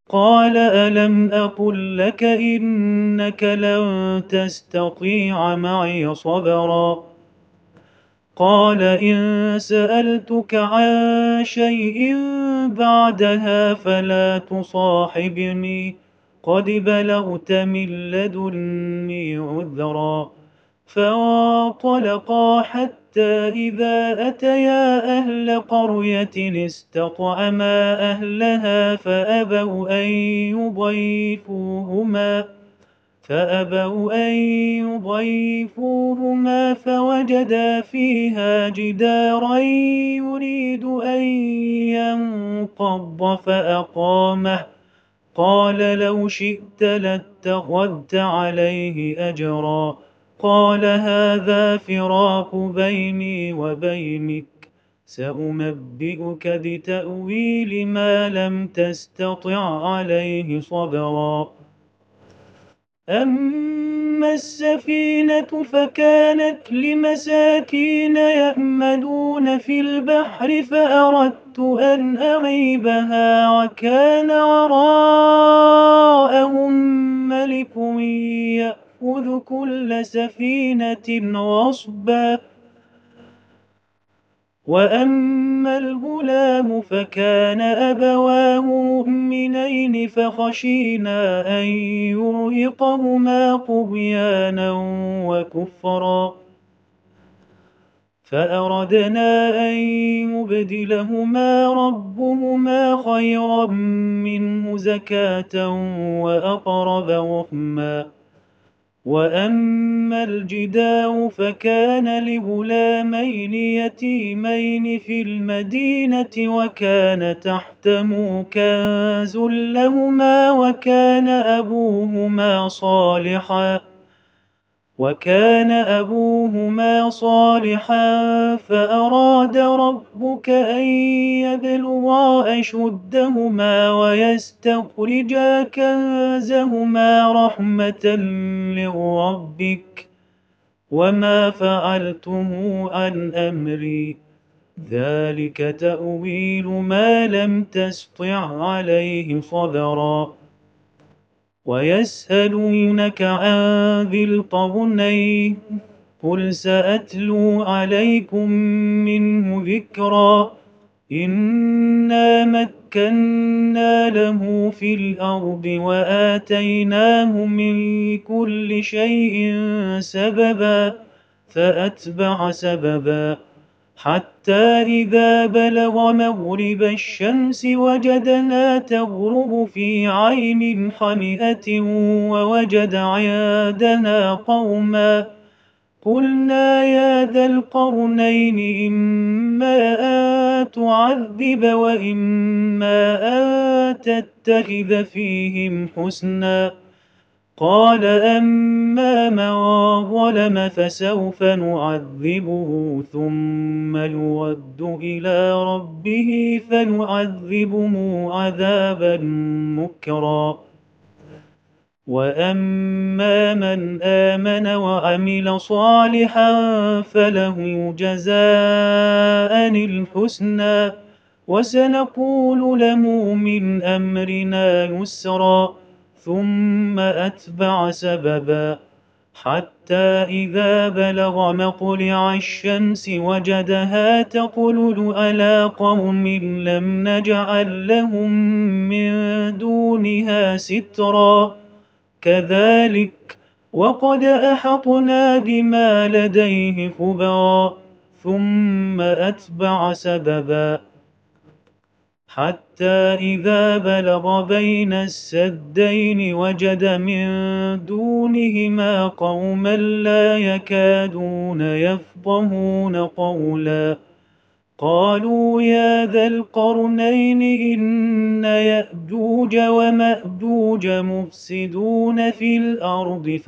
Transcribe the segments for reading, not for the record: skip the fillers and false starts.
قال ألم أقل لك إنك لن تستطيع معي صبرا قال إن سألتك عن شيء بعدها فلا تصاحبني قد بلغت من لدني عذرا فانطلقا حتى إذا أتيا أهل قرية استطعما أهلها فأبوا أن يضيفوهما فوجدا فيها جدارا يريد أن ينقض فأقامه قال لو شئت لاتخذت عليه أجرا قال هذا فراق بيني وبينك سأنبئك بتأويل ما لم تستطع عليه صبرا أما السفينة فكانت لمساكين يأملون في البحر فأردت أن أعيبها وكان وراءهم ملك يأخذ كل سفينة غصبا وأما الغلام فكان أبواه مؤمنين فخشينا أن يرهقهما طغيانا وكفرا فأردنا أن يبدلهما ربهما خيرا منه زكاة وأقرب رحما وأما الجدار فكان لغلامين يتيمين في المدينة وكان تحته كنز لهما وكان أبوهما صالحا فأراد ربك أن يبلغا أشدهما ويستخرجا كنزهما رحمة من ربك وما فعلته عن أمري ذلك تأويل ما لم تسطع عليه صبرا ويسألونك عن ذي القرنين قل سأتلو عليكم منه ذكرا إنا مكنا له في الأرض وآتيناه من كل شيء سببا فأتبع سببا حتى إذا بلغ مغرب الشمس وجدنا تغرب في عين حمئة ووجد عندنا قوما قلنا يا ذا القرنين إما أن تعذب وإما أن تتخذ فيهم حسنا قال أما من ظلم فسوف نعذبه ثم يرد إلى ربه فيعذبه عذابا نكرا وأما من آمن وعمل صالحا فله جزاء الحسنى وسنقول له من أمرنا يسرا ثم أتبع سببا حتى إذا بلغ مطلع الشمس وجدها تطلع على قوم لم نجعل لهم من دونها سترا كذلك وقد أحطنا بما لديه خبرا ثم أتبع سببا حتى إذا بلغ بين السدين وجد من دونهما قوما لا يكادون يفقهون قولا قالوا يا ذا القرنين إن يأجوج ومأجوج مفسدون في الأرض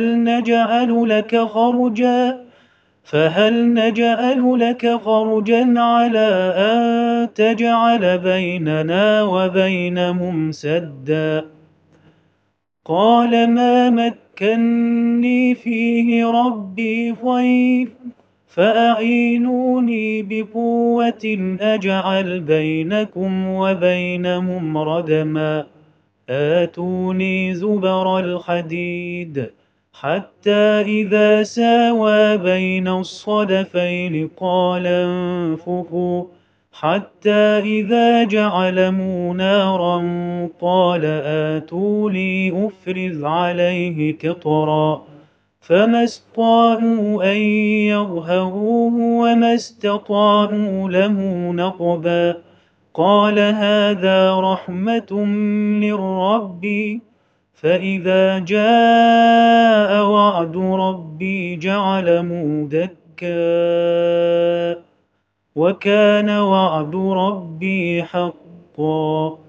فهل نجعل لك خرجا على أن تجعل بيننا وبينهم سدا قال ما مكني فيه ربي خير فأعينوني بقوة أجعل بينكم وبينهم ردما آتوني زبر الحديد حتى إذا ساوى بين الصدفين قال انفخوا حتى إذا جعله نارا قال آتوني أفرغ عليه قطرا فما استطاعوا أن يظهروه وما استطاعوا له نقبا قال هذا رحمة من ربي فإذا جاء وعد ربي جعله دكا وكان وعد ربي حقا